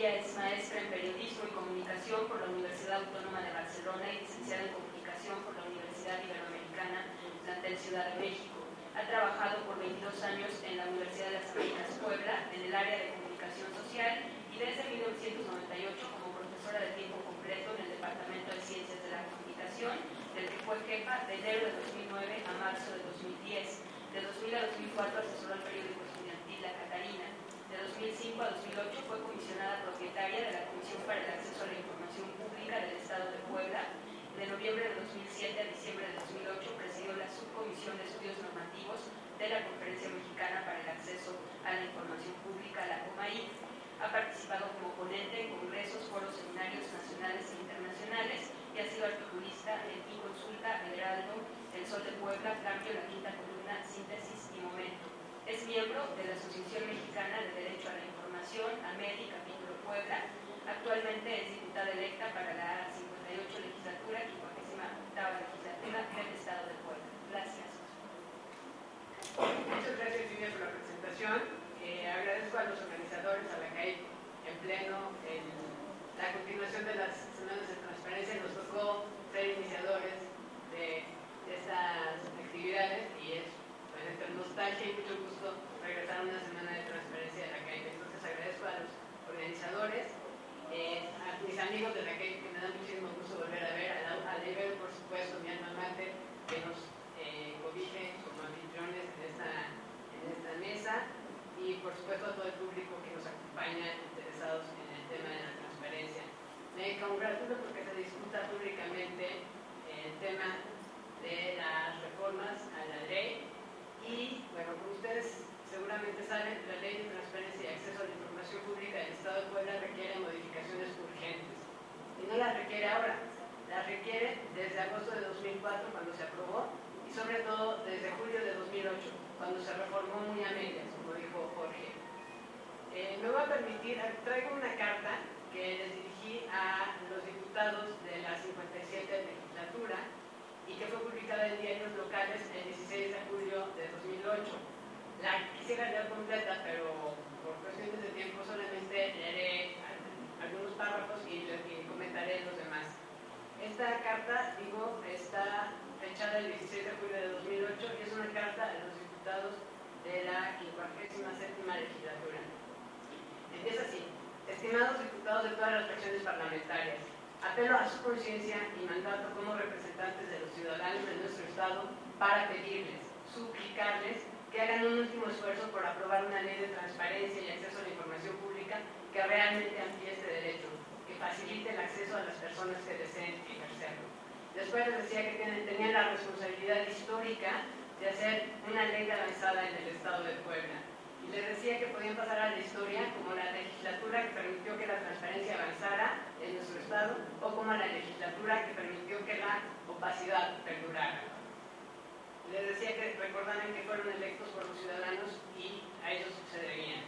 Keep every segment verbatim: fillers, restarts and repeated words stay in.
Ella es maestra en Periodismo y Comunicación por la Universidad Autónoma de Barcelona y licenciada en Comunicación por la Universidad Iberoamericana plantel Ciudad de México. Ha trabajado por veintidós años en la Universidad de las Américas Puebla, en el área de Comunicación Social, y desde mil novecientos noventa y ocho como profesora de tiempo completo en el Departamento de Ciencias de la Comunicación, del que fue jefa de enero de dos mil nueve a marzo de dos mil diez. De dos mil a dos mil cuatro asesoró al periódico estudiantil La Catarina. De dos mil cinco a dos mil ocho fue comisionada propietaria de la Comisión para el Acceso a la Información Pública del Estado de Puebla. De noviembre de dos mil siete a diciembre de dos mil ocho presidió la Subcomisión de Estudios Normativos de la Conferencia Mexicana para el Acceso a la Información Pública, la COMAIC. Ha participado como ponente en congresos, foros, seminarios nacionales e internacionales y ha sido articulista en iConsulta, El Heraldo, El Sol de Puebla, Cambio, La Quinta Columna, Síntesis y Momento. Es miembro de la Asociación Mexicana de Derecho a la Información, AMEDI, capítulo Puebla. Actualmente es diputada electa para la cincuenta y ocho legislatura, quincuagésima octava legislatura del Estado de Puebla. Gracias. Muchas gracias, Lidia, por la presentación. Eh, agradezco a los organizadores, a la C A I, en pleno, en la continuación de las semanas de transparencia. Nos tocó ser iniciadores de, de estas actividades y es, pues, entre nostalgia y mucho gusto regresar a una semana de transparencia de la C A I. Entonces agradezco a los organizadores, eh, a mis amigos de la C A I, que me da muchísimo gusto volver a ver, a, a David, por supuesto, mi alma mater, que nos eh, cobije como anfitriones en esta, en esta mesa, y por supuesto a todo el público que nos acompaña interesados en el tema de la transparencia. Me congratulo porque se discuta públicamente el tema de las reformas a la ley y, bueno, como ustedes seguramente saben, la Ley de Transparencia y Acceso a la Información Pública del Estado de Puebla requiere modificaciones urgentes. Y no las requiere ahora, las requiere desde agosto de dos mil cuatro, cuando se aprobó, y sobre todo desde julio de dos mil ocho, cuando se reformó muy a medias, como dijo Jorge. Eh, me voy a permitir, traigo una carta que les dirigí a los diputados de la cincuenta y siete legislatura y que fue publicada en diarios locales el dieciséis de julio de dos mil ocho. La quisiera leer completa, pero por cuestiones de tiempo solamente leeré algunos párrafos y, y comentaré los demás. Esta carta, digo, está fechada el dieciséis de julio de dos mil ocho y es una carta a los diputados de la quincuagésima séptima legislatura. Empieza así: estimados diputados de todas las fracciones parlamentarias, apelo a su conciencia y mandato como representantes de los ciudadanos de nuestro Estado para pedirles, suplicarles que hagan un último esfuerzo por aprobar una ley de transparencia y acceso a la información pública que realmente amplíe este derecho, que facilite el acceso a las personas que deseen ejercerlo. Después les decía que tienen, tenían la responsabilidad histórica de hacer una ley de avanzada en el Estado de Puebla. Y les decía que podían pasar a la historia como la legislatura que permitió que la transparencia avanzara en nuestro Estado o como la legislatura que permitió que la opacidad perdurara. Les decía que recordaran que fueron electos por los ciudadanos y a ellos se debían.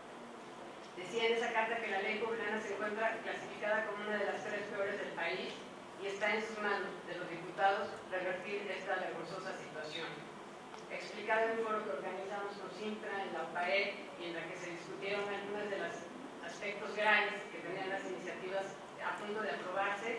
Decía en esa carta que la ley poblana se encuentra clasificada como una de las tres peores del país y está en sus manos de los diputados revertir esta vergonzosa situación. Explicado en un foro que organizamos con Sintra, en la U P A E, y en la que se discutieron algunos de los aspectos graves que tenían las iniciativas a punto de aprobarse,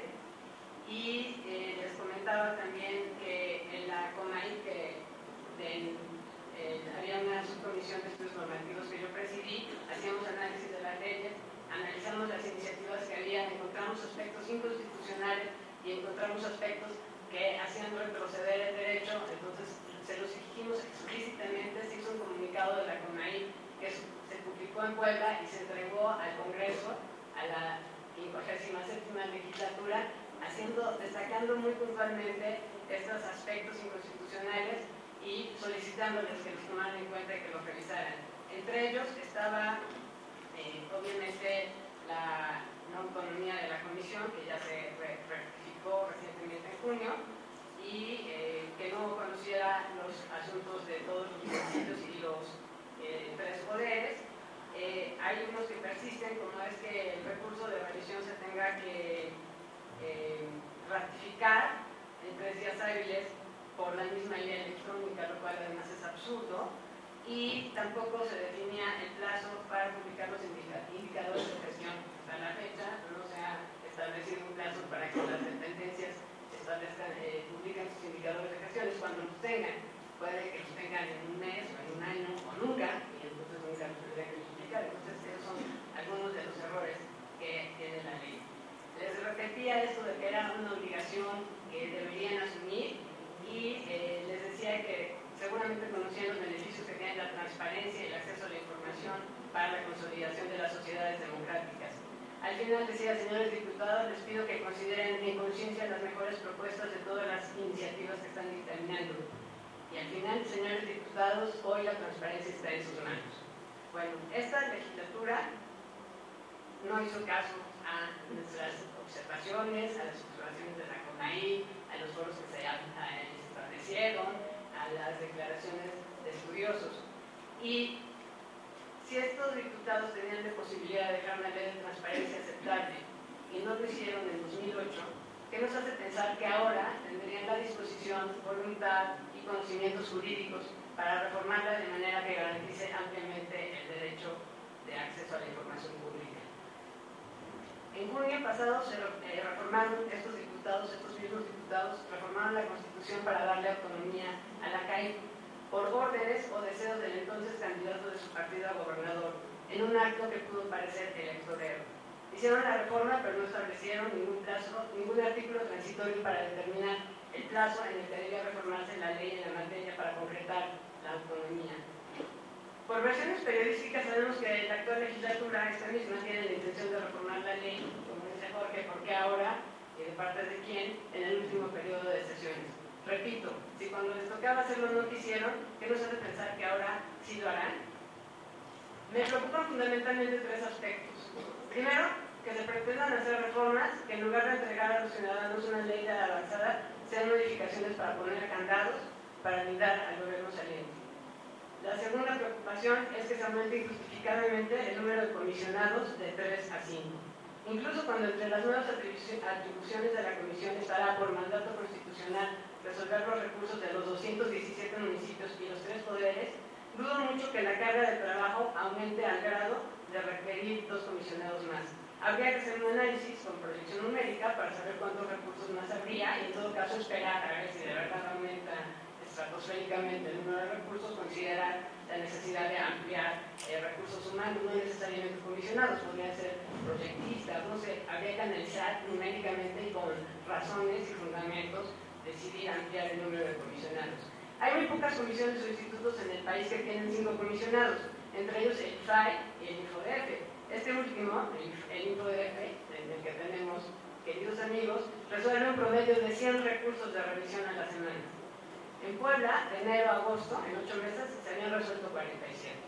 y eh, les comentaba también que en la COMAI que de, eh, había una subcomisión de estudios normativos que yo presidí, hacíamos análisis de las leyes, analizamos las iniciativas que había, encontramos aspectos inconstitucionales y encontramos aspectos que hacían retroceder el derecho. Entonces se los dijimos explícitamente, se hizo un comunicado de la CONAI que se publicó en Puebla y se entregó al Congreso, a la quincuagésima séptima legislatura, haciendo, destacando muy puntualmente estos aspectos inconstitucionales y solicitándoles que los tomaran en cuenta y que los revisaran. Entre ellos estaba, eh, obviamente, la no autonomía de la comisión, que ya se rectificó recientemente en junio, y eh, que no conociera los asuntos de todos los municipios y los eh, tres poderes. Eh, hay unos que persisten, como es que el recurso de revisión se tenga que eh, ratificar en tres días hábiles por la misma ley electrónica, lo cual además es absurdo, y tampoco se definía el plazo para publicar los indicadores de gestión hasta la fecha no se ha establecido un plazo para que las dependencias establezcan, eh, publiquen sus indicadores de gestiones cuando los tengan. Puede que los tengan en un mes o en un año o nunca, y entonces nunca los tendría que publicar. Entonces esos son algunos de los errores que tiene la ley. Les repetía esto de que era una obligación que deberían asumir y eh, les decía que seguramente conocían los beneficios que tiene la transparencia y el acceso a la información para la consolidación de las sociedades democráticas. Al final decía, señores diputados, les pido que consideren en conciencia las mejores propuestas de todas las iniciativas que están dictaminando. Y al final, señores diputados, hoy la transparencia está en sus manos. Bueno, esta legislatura no hizo caso a nuestras observaciones, a las observaciones de la CONAIE, a los foros que se establecieron, a las declaraciones de estudiosos. Y si estos diputados tenían la posibilidad de dejar una ley de transparencia aceptable y no lo hicieron en dos mil ocho, ¿qué nos hace pensar que ahora tendrían la disposición, voluntad y conocimientos jurídicos para reformarla de manera que garantice ampliamente el derecho de acceso a la información pública? En junio pasado se eh, reformaron estos diputados, estos mismos diputados, reformaron la Constitución para darle autonomía a la C A I por órdenes o deseos del entonces candidato de su partido a gobernador, en un acto que pudo parecer electorero. Hicieron la reforma, pero no establecieron ningún plazo, ningún artículo transitorio para determinar el plazo en el que debía reformarse la ley en la materia para concretar la autonomía. Por versiones periodísticas sabemos que la actual legislatura, esta misma, tiene la intención de reformar la ley, como dice Jorge, ¿por qué ahora? ¿Y de parte de quién? En el último periodo de sesiones. Repito, si cuando les tocaba hacerlo no quisieron, ¿qué nos hace pensar que ahora sí lo harán? Me preocupan fundamentalmente tres aspectos. Primero, que se pretendan hacer reformas que en lugar de entregar a los ciudadanos una ley de avanzada, sean modificaciones para poner candados, para blindar al gobierno saliente. La segunda preocupación es que se aumente injustificadamente el número de comisionados de tres a cinco. Incluso cuando entre las nuevas atribuciones de la comisión estará por mandato constitucional resolver los recursos de los doscientos diecisiete municipios y los tres poderes, dudo mucho que la carga de trabajo aumente al grado de requerir dos comisionados más. Habría que hacer un análisis con proyección numérica para saber cuántos recursos más habría y en todo caso esperar a ver si de verdad aumenta estratosféricamente el número de recursos, considerar la necesidad de ampliar eh, recursos humanos, no necesariamente comisionados, podrían ser proyectistas, no sé, habría que analizar numéricamente y con razones y fundamentos decidir ampliar el número de comisionados. Hay muy pocas comisiones o institutos en el país que tienen cinco comisionados, entre ellos el I F A I y el InfoDF. Este último, el, el InfoDF, en el que tenemos queridos amigos, resuelve un promedio de cien recursos de revisión a la semana. En Puebla, de enero a agosto, en ocho meses, se habían resuelto cuarenta y siete.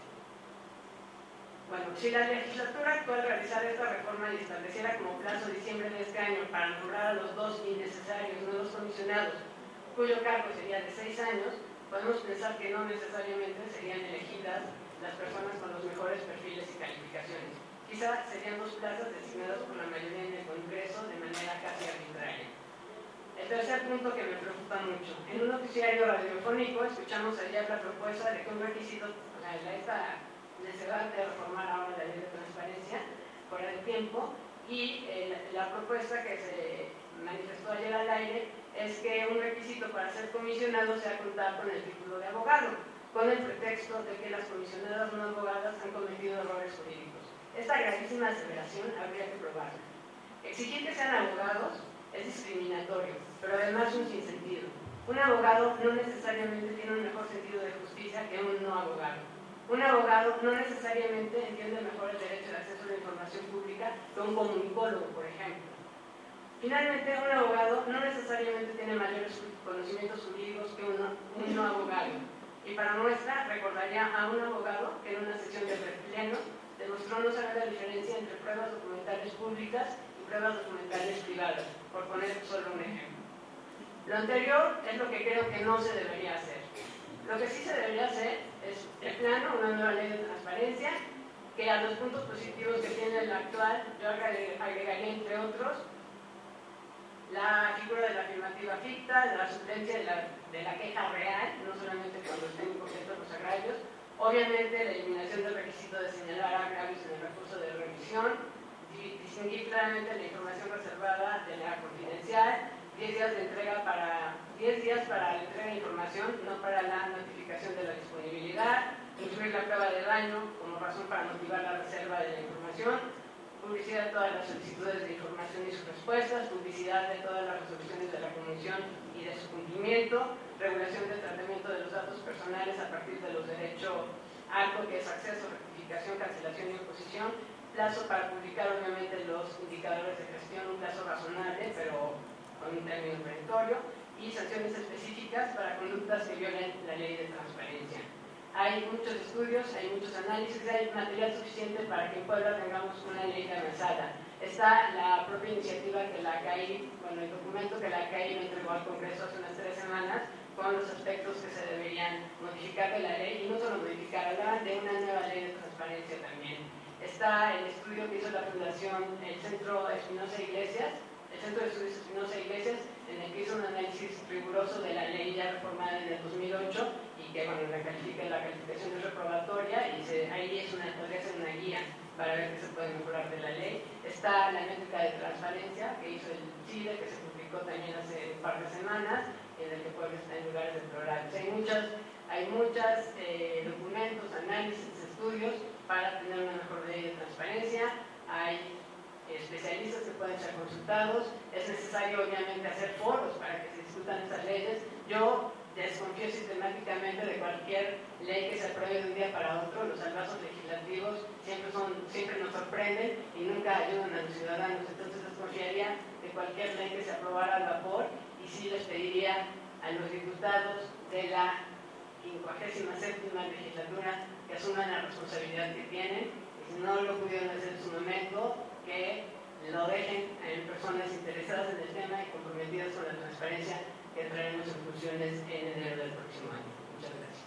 Bueno, si la legislatura actual realizara esta reforma y estableciera como plazo diciembre de este año para nombrar a los dos innecesarios nuevos comisionados, cuyo cargo sería de seis años, podemos pensar que no necesariamente serían elegidas las personas con los mejores perfiles y calificaciones. Quizá serían dos plazas designadas por la mayoría en el Congreso de manera casi arbitraria. El tercer punto que me preocupa mucho. En un noticiario radiofónico escuchamos ayer la propuesta de que un requisito, o sea, esta necesidad de reformar ahora la ley de transparencia por el tiempo, y eh, la, la propuesta que se manifestó ayer al aire es que un requisito para ser comisionado sea contar con el título de abogado, con el pretexto de que las comisionadas no abogadas han cometido errores jurídicos. Esta gravísima aseveración habría que probarla. Exigir que sean abogados es discriminatorio, pero además un sinsentido. Un abogado no necesariamente tiene un mejor sentido de justicia que un no abogado. Un abogado no necesariamente entiende mejor el derecho de acceso a la información pública que un comunicólogo, por ejemplo. Finalmente, un abogado no necesariamente tiene mayores conocimientos jurídicos que uno, un no abogado. Y para muestra, recordaría a un abogado que en una sesión de pleno demostró no saber la diferencia entre pruebas documentales públicas y pruebas documentales privadas, por poner solo un ejemplo. Lo anterior es lo que creo que no se debería hacer. Lo que sí se debería hacer es, de plano, una nueva ley de transparencia, que a los puntos positivos que tiene la actual, yo agregaría, entre otros, la figura de la afirmativa ficta, la suplencia de la, de la queja real, no solamente cuando estén incompletos los agravios, obviamente la eliminación del requisito de señalar agravios en el recurso de revisión, distinguir claramente la información reservada de la confidencial, diez días de entrega para diez días para la entrega de información, no para la notificación de la disponibilidad, incluir la prueba de daño como razón para motivar la reserva de la información, publicidad de todas las solicitudes de información y sus respuestas, publicidad de todas las resoluciones de la Comisión y de su cumplimiento, regulación del tratamiento de los datos personales a partir de los derechos ARCO, que es acceso, rectificación, cancelación y oposición, plazo para publicar obviamente los indicadores de gestión, un plazo razonable, pero con un término perentorio, y sanciones específicas para conductas que violen la ley de transparencia. Hay muchos estudios, hay muchos análisis, hay material suficiente para que en Puebla tengamos una ley avanzada. Está la propia iniciativa que la C A I, bueno, el documento que la C A I lo entregó al Congreso hace unas tres semanas, con los aspectos que se deberían modificar de la ley, y no solo modificar, hablar de una nueva ley de transparencia también. Está el estudio que hizo la Fundación, el Centro Espinosa Iglesias, el Centro de Estudios Espinosa Iglesias, en el que hizo un análisis riguroso de la ley ya reformada en el dos mil ocho y que, bueno, la, califica, la calificación es reprobatoria y se, ahí es una, podría ser una guía para ver qué se puede mejorar de la ley. Está la métrica de transparencia que hizo el CIDE, que se publicó también hace un par de semanas, en el que Puebla está en lugares deplorables. Hay muchos hay muchos eh, documentos, análisis, estudios para tener una mejor ley de transparencia. Hay especialistas que pueden ser consultados. Es necesario obviamente hacer foros para que se discutan estas leyes. Yo desconfío sistemáticamente de cualquier ley que se apruebe de un día para otro. Los salvazos legislativos siempre, son, siempre nos sorprenden y nunca ayudan a los ciudadanos. Entonces desconfiaría de cualquier ley que se aprobara al vapor, y sí les pediría a los diputados de la quincuagésima séptima legislatura que asuman la responsabilidad que tienen, y si no lo pudieron hacer en su momento, que lo dejen en personas interesadas en el tema y comprometidas con la transparencia, que traeremos en funciones en enero del próximo año. Muchas gracias.